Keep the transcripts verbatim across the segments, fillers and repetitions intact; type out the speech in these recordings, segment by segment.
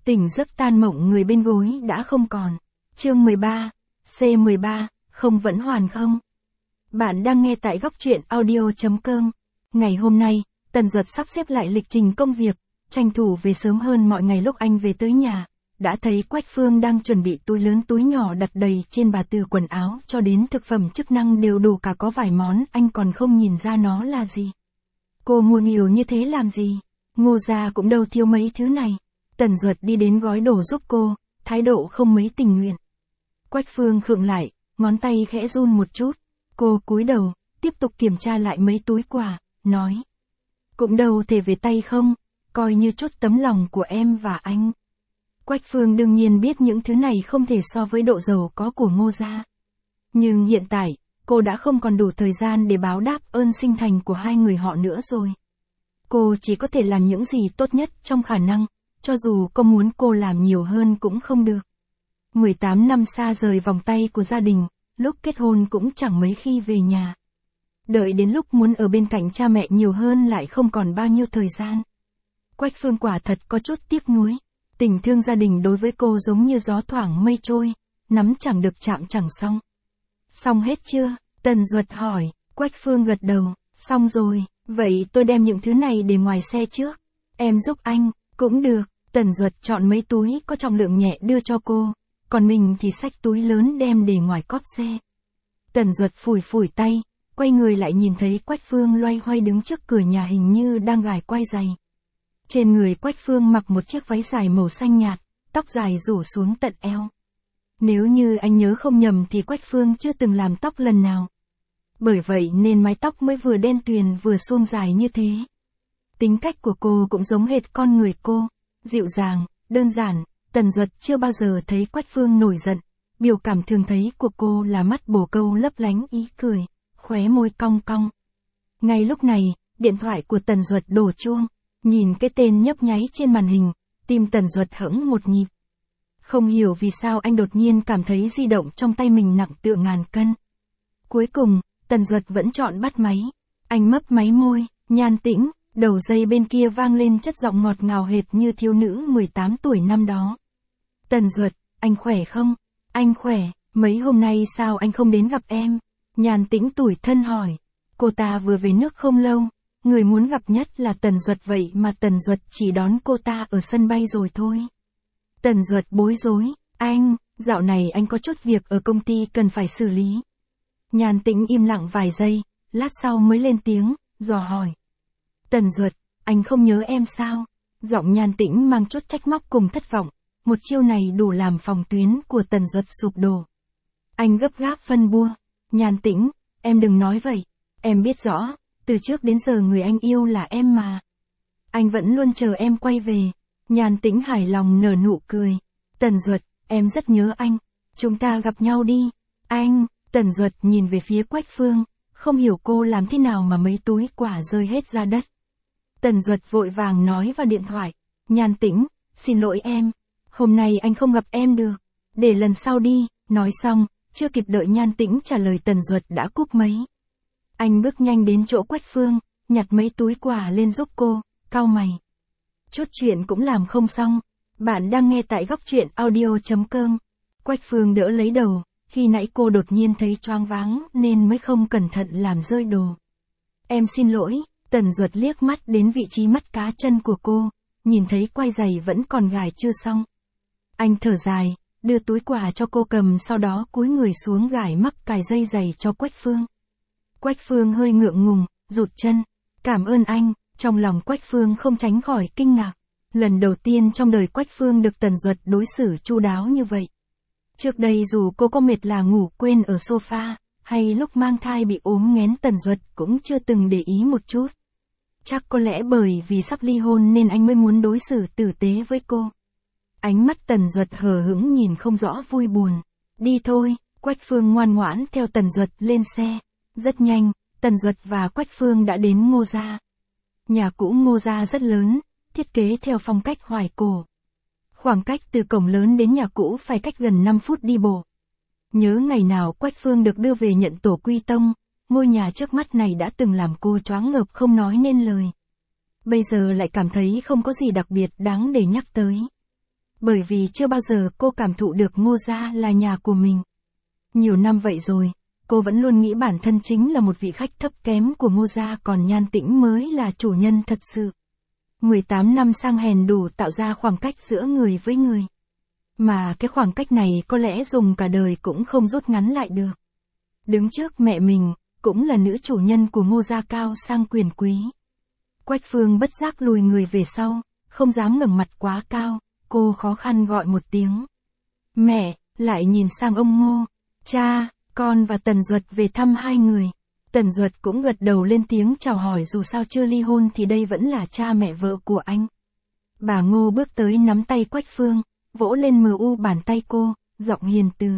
Tỉnh giấc tan mộng người bên gối đã không còn. Chương mười ba, C mười ba, không vẫn hoàn không? Bạn đang nghe tại góc truyện audio chấm com. Ngày hôm nay, Tần Duật sắp xếp lại lịch trình công việc, tranh thủ về sớm hơn mọi ngày. Lúc anh về tới nhà, đã thấy Quách Phương đang chuẩn bị túi lớn túi nhỏ đặt đầy trên bà, từ quần áo cho đến thực phẩm chức năng đều đủ cả, có vài món anh còn không nhìn ra nó là gì. Cô mua nhiều như thế làm gì? Ngô gia cũng đâu thiếu mấy thứ này. Tần Duật đi đến gói đồ giúp cô, thái độ không mấy tình nguyện. Quách Phương khựng lại, ngón tay khẽ run một chút. Cô cúi đầu, tiếp tục kiểm tra lại mấy túi quà, nói. Cũng đâu thể về tay không, coi như chút tấm lòng của em và anh. Quách Phương đương nhiên biết những thứ này không thể so với độ giàu có của Ngô gia. Nhưng hiện tại, cô đã không còn đủ thời gian để báo đáp ơn sinh thành của hai người họ nữa rồi. Cô chỉ có thể làm những gì tốt nhất trong khả năng, cho dù cô muốn cô làm nhiều hơn cũng không được. mười tám năm xa rời vòng tay của gia đình, lúc kết hôn cũng chẳng mấy khi về nhà. Đợi đến lúc muốn ở bên cạnh cha mẹ nhiều hơn lại không còn bao nhiêu thời gian. Quách Phương quả thật có chút tiếc nuối. Tình thương gia đình đối với cô giống như gió thoảng mây trôi, nắm chẳng được chạm chẳng xong. Xong hết chưa? Tần Duật hỏi. Quách Phương gật đầu. Xong rồi, vậy tôi đem những thứ này để ngoài xe trước. Em giúp anh, cũng được. Tần Duật chọn mấy túi có trọng lượng nhẹ đưa cho cô, còn mình thì xách túi lớn đem để ngoài cốp xe. Tần Duật phủi phủi tay, quay người lại nhìn thấy Quách Phương loay hoay đứng trước cửa nhà, hình như đang gài quai giày. Trên người Quách Phương mặc một chiếc váy dài màu xanh nhạt, tóc dài rủ xuống tận eo. Nếu như anh nhớ không nhầm thì Quách Phương chưa từng làm tóc lần nào. Bởi vậy nên mái tóc mới vừa đen tuyền vừa suông dài như thế. Tính cách của cô cũng giống hệt con người cô, dịu dàng, đơn giản. Tần Duật chưa bao giờ thấy Quách Phương nổi giận. Biểu cảm thường thấy của cô là mắt bồ câu lấp lánh ý cười, khóe môi cong cong. Ngay lúc này, điện thoại của Tần Duật đổ chuông. Nhìn cái tên nhấp nháy trên màn hình, tim Tần Duật hững một nhịp. Không hiểu vì sao anh đột nhiên cảm thấy di động trong tay mình nặng tựa ngàn cân. Cuối cùng, Tần Duật vẫn chọn bắt máy. Anh mấp máy môi, Nhan Tĩnh. Đầu dây bên kia vang lên chất giọng ngọt ngào hệt như thiếu nữ mười tám tuổi năm đó. Tần Duật, anh khỏe không? Anh khỏe, mấy hôm nay sao anh không đến gặp em? Nhan Tĩnh tủi thân hỏi. Cô ta vừa về nước không lâu, người muốn gặp nhất là Tần Duật, vậy mà Tần Duật chỉ đón cô ta ở sân bay rồi thôi. Tần Duật bối rối, anh, dạo này anh có chút việc ở công ty cần phải xử lý. Nhan Tĩnh im lặng vài giây, lát sau mới lên tiếng, dò hỏi. Tần Duật, anh không nhớ em sao? Giọng Nhan Tĩnh mang chút trách móc cùng thất vọng. Một chiêu này đủ làm phòng tuyến của Tần Duật sụp đổ. Anh gấp gáp phân bua. Nhan Tĩnh, em đừng nói vậy. Em biết rõ, từ trước đến giờ người anh yêu là em mà. Anh vẫn luôn chờ em quay về. Nhan Tĩnh hài lòng nở nụ cười. Tần Duật, em rất nhớ anh. Chúng ta gặp nhau đi. Anh, Tần Duật nhìn về phía Quách Phương, không hiểu cô làm thế nào mà mấy túi quả rơi hết ra đất. Tần Duật vội vàng nói vào điện thoại. Nhan Tĩnh, xin lỗi em. Hôm nay anh không gặp em được. Để lần sau đi. Nói xong, chưa kịp đợi Nhan Tĩnh trả lời Tần Duật đã cúp máy. Anh bước nhanh đến chỗ Quách Phương, nhặt mấy túi quà lên giúp cô, cau mày. Chút chuyện cũng làm không xong. Bạn đang nghe tại góc truyện audio chấm com. Quách Phương đỡ lấy đầu, khi nãy cô đột nhiên thấy choáng váng nên mới không cẩn thận làm rơi đồ. Em xin lỗi. Tần Duật liếc mắt đến vị trí mắt cá chân của cô, nhìn thấy quai giày vẫn còn gài chưa xong. Anh thở dài, đưa túi quà cho cô cầm, sau đó cúi người xuống gài mắc cài dây giày cho Quách Phương. Quách Phương hơi ngượng ngùng, rụt chân. Cảm ơn anh. Trong lòng Quách Phương không tránh khỏi kinh ngạc. Lần đầu tiên trong đời Quách Phương được Tần Duật đối xử chu đáo như vậy. Trước đây dù cô có mệt là ngủ quên ở sofa, hay lúc mang thai bị ốm nghén, Tần Duật cũng chưa từng để ý một chút. Chắc có lẽ bởi vì sắp ly hôn nên anh mới muốn đối xử tử tế với cô. Ánh mắt Tần Duật hờ hững nhìn không rõ vui buồn. Đi thôi. Quách Phương ngoan ngoãn theo Tần Duật lên xe. Rất nhanh, Tần Duật và Quách Phương đã đến Ngô gia. Nhà cũ Ngô gia rất lớn, thiết kế theo phong cách hoài cổ. Khoảng cách từ cổng lớn đến nhà cũ phải cách gần năm phút đi bộ. Nhớ ngày nào Quách Phương được đưa về nhận tổ quy tông, ngôi nhà trước mắt này đã từng làm cô choáng ngợp không nói nên lời. Bây giờ lại cảm thấy không có gì đặc biệt đáng để nhắc tới. Bởi vì chưa bao giờ cô cảm thụ được Ngô gia là nhà của mình. Nhiều năm vậy rồi, cô vẫn luôn nghĩ bản thân chính là một vị khách thấp kém của Ngô gia, còn Nhan Tĩnh mới là chủ nhân thật sự. mười tám năm sang hèn đủ tạo ra khoảng cách giữa người với người. Mà cái khoảng cách này có lẽ dùng cả đời cũng không rút ngắn lại được. Đứng trước mẹ mình, cũng là nữ chủ nhân của Ngô gia cao sang quyền quý. Quách Phương bất giác lùi người về sau, không dám ngẩng mặt quá cao, cô khó khăn gọi một tiếng. Mẹ, lại nhìn sang ông Ngô. Cha, con và Tần Duật về thăm hai người. Tần Duật cũng gật đầu lên tiếng chào hỏi, dù sao chưa ly hôn thì đây vẫn là cha mẹ vợ của anh. Bà Ngô bước tới nắm tay Quách Phương, vỗ lên mờ u bàn tay cô, giọng hiền từ.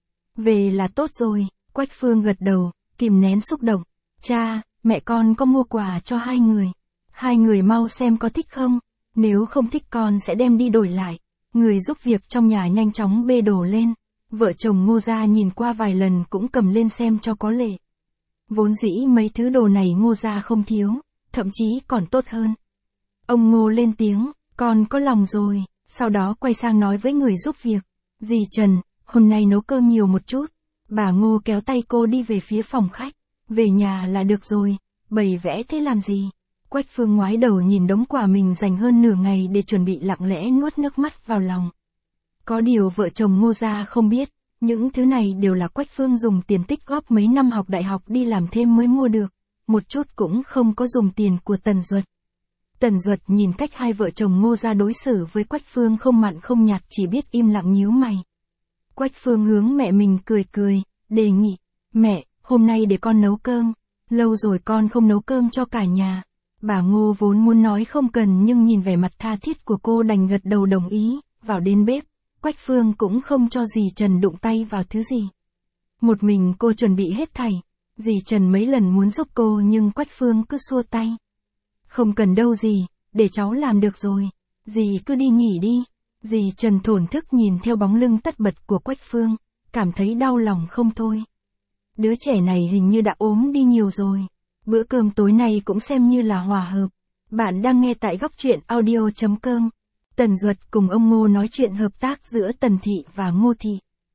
Về là tốt rồi, Quách Phương gật đầu, kìm nén xúc động. Cha, mẹ con có mua quà cho hai người. Hai người mau xem có thích không, nếu không thích con sẽ đem đi đổi lại. Người giúp việc trong nhà nhanh chóng bê đồ lên. Vợ chồng Ngô gia nhìn qua vài lần cũng cầm lên xem cho có lệ. Vốn dĩ mấy thứ đồ này Ngô gia không thiếu, thậm chí còn tốt hơn. Ông Ngô lên tiếng, con có lòng rồi, sau đó quay sang nói với người giúp việc. Dì Trần, hôm nay nấu cơm nhiều một chút. Bà Ngô kéo tay cô đi về phía phòng khách. Về nhà là được rồi, bày vẽ thế làm gì? Quách Phương ngoái đầu nhìn đống quà mình dành hơn nửa ngày để chuẩn bị, lặng lẽ nuốt nước mắt vào lòng. Có điều vợ chồng Ngô gia không biết, những thứ này đều là Quách Phương dùng tiền tích góp mấy năm học đại học đi làm thêm mới mua được, một chút cũng không có dùng tiền của Tần Duật. Tần Duật nhìn cách hai vợ chồng Ngô gia đối xử với Quách Phương không mặn không nhạt, chỉ biết im lặng nhíu mày. Quách Phương hướng mẹ mình cười cười, đề nghị, mẹ, hôm nay để con nấu cơm, lâu rồi con không nấu cơm cho cả nhà. Bà Ngô vốn muốn nói không cần nhưng nhìn vẻ mặt tha thiết của cô đành gật đầu đồng ý, vào đến bếp. Quách Phương cũng không cho dì Trần đụng tay vào thứ gì. Một mình cô chuẩn bị hết thảy. Dì Trần mấy lần muốn giúp cô nhưng Quách Phương cứ xua tay. Không cần đâu dì, để cháu làm được rồi. Dì cứ đi nghỉ đi. Dì Trần thổn thức nhìn theo bóng lưng tất bật của Quách Phương, cảm thấy đau lòng không thôi. Đứa trẻ này hình như đã ốm đi nhiều rồi. Bữa cơm tối nay cũng xem như là hòa hợp. Bạn đang nghe tại góc truyện audio chấm com. Tần Duật cùng ông Ngô nói chuyện hợp tác giữa Tần Thị và Ngô Thị.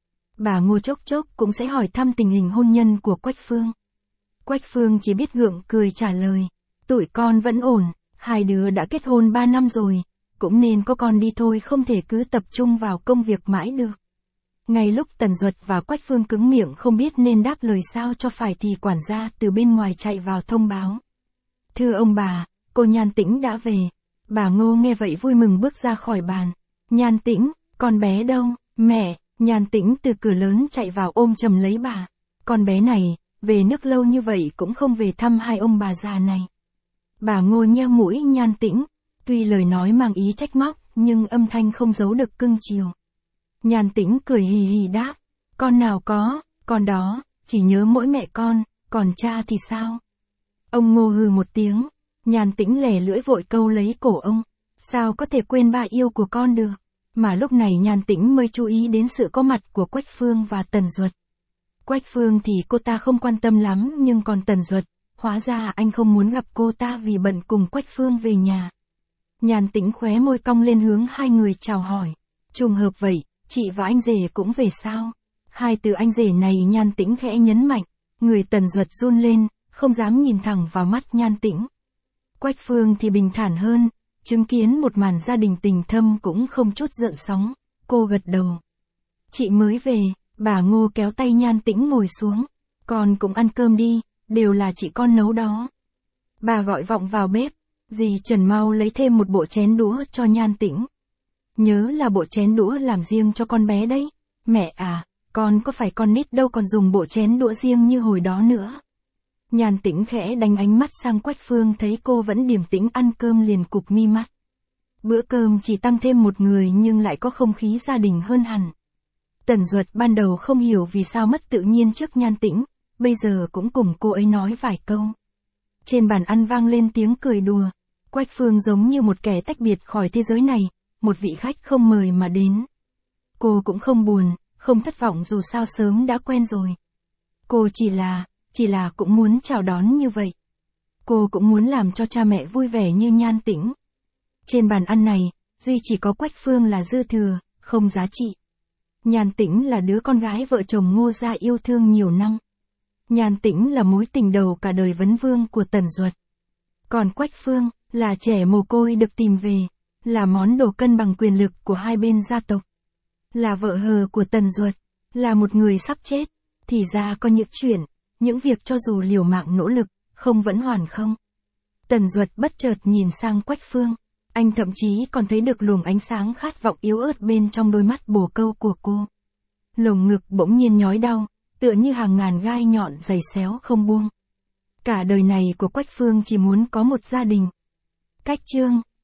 Bà Ngô chốc chốc cũng sẽ hỏi thăm tình hình hôn nhân của Quách Phương. Quách Phương chỉ biết gượng cười trả lời. Tụi con vẫn ổn, hai đứa đã kết hôn ba năm rồi, cũng nên có con đi thôi, không thể cứ tập trung vào công việc mãi được. Ngay lúc Tần Duật và Quách Phương cứng miệng không biết nên đáp lời sao cho phải thì quản gia từ bên ngoài chạy vào thông báo. Thưa ông bà, cô Nhan Tĩnh đã về. Bà Ngô nghe vậy vui mừng bước ra khỏi bàn. Nhan Tĩnh, con bé đâu? Mẹ, Nhan Tĩnh từ cửa lớn chạy vào ôm chầm lấy bà. Con bé này, về nước lâu như vậy cũng không về thăm hai ông bà già này. Bà Ngô nheo mũi Nhan Tĩnh, tuy lời nói mang ý trách móc, nhưng âm thanh không giấu được cưng chiều. Nhan Tĩnh cười hì hì đáp, con nào có, con đó, chỉ nhớ mỗi mẹ con, còn cha thì sao? Ông Ngô hừ một tiếng. Nhan Tĩnh lè lưỡi vội câu lấy cổ ông. Sao có thể quên ba yêu của con được? Mà lúc này Nhan Tĩnh mới chú ý đến sự có mặt của Quách Phương và Tần Duật. Quách Phương thì cô ta không quan tâm lắm, nhưng còn Tần Duật, hóa ra anh không muốn gặp cô ta vì bận cùng Quách Phương về nhà. Nhan Tĩnh khóe môi cong lên hướng hai người chào hỏi. Trùng hợp vậy, chị và anh rể cũng về sao? Hai từ anh rể này Nhan Tĩnh khẽ nhấn mạnh. Người Tần Duật run lên, không dám nhìn thẳng vào mắt Nhan Tĩnh. Quách Phương thì bình thản hơn, chứng kiến một màn gia đình tình thâm cũng không chút gợn sóng, cô gật đầu. Chị mới về, bà Ngô kéo tay Nhan Tĩnh ngồi xuống, con cũng ăn cơm đi, đều là chị con nấu đó. Bà gọi vọng vào bếp, dì Trần mau lấy thêm một bộ chén đũa cho Nhan Tĩnh. Nhớ là bộ chén đũa làm riêng cho con bé đấy. Mẹ à, con có phải con nít đâu còn dùng bộ chén đũa riêng như hồi đó nữa. Nhan Tĩnh khẽ đánh ánh mắt sang Quách Phương, thấy cô vẫn điềm tĩnh ăn cơm liền cụp mi mắt. Bữa cơm chỉ tăng thêm một người nhưng lại có không khí gia đình hơn hẳn. Tần Duật ban đầu không hiểu vì sao mất tự nhiên trước Nhan Tĩnh, bây giờ cũng cùng cô ấy nói vài câu. Trên bàn ăn vang lên tiếng cười đùa. Quách Phương giống như một kẻ tách biệt khỏi thế giới này, một vị khách không mời mà đến. Cô cũng không buồn, không thất vọng dù sao sớm đã quen rồi. Cô chỉ là, chỉ là cũng muốn chào đón như vậy. Cô cũng muốn làm cho cha mẹ vui vẻ như Nhan Tĩnh. Trên bàn ăn này, duy chỉ có Quách Phương là dư thừa, không giá trị. Nhàn Tĩnh là đứa con gái vợ chồng Ngô gia yêu thương nhiều năm. Nhàn Tĩnh là mối tình đầu cả đời vấn vương của Tần Duật. Còn Quách Phương, là trẻ mồ côi được tìm về, là món đồ cân bằng quyền lực của hai bên gia tộc. Là vợ hờ của Tần Duật, là một người sắp chết, thì ra có những chuyện, những việc cho dù liều mạng nỗ lực, không vẫn hoàn không. Tần Duật bất chợt nhìn sang Quách Phương, anh thậm chí còn thấy được luồng ánh sáng khát vọng yếu ớt bên trong đôi mắt bồ câu của cô. Lồng ngực bỗng nhiên nhói đau, tựa như hàng ngàn gai nhọn giày xéo không buông. Cả đời này của Quách Phương chỉ muốn có một gia đình. Cách chương